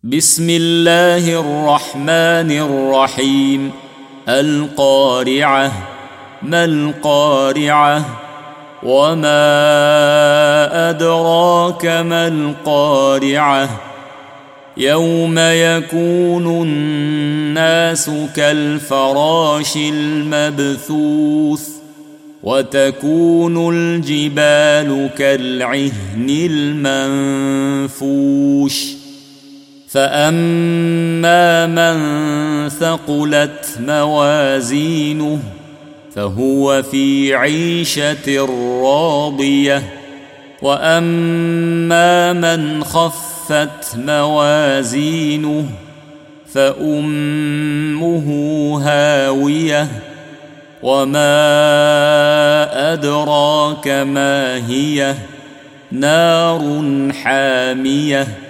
بسم الله الرحمن الرحيم. القارعة. ما القارعة؟ وما أدراك ما القارعة؟ يوم يكون الناس كالفراش المبثوث وتكون الجبال كالعهن المنفوش فأما من ثقلت موازينه فهو في عيشة راضية وأما من خفت موازينه فأمه هاوية وما أدراك ما هي نار حامية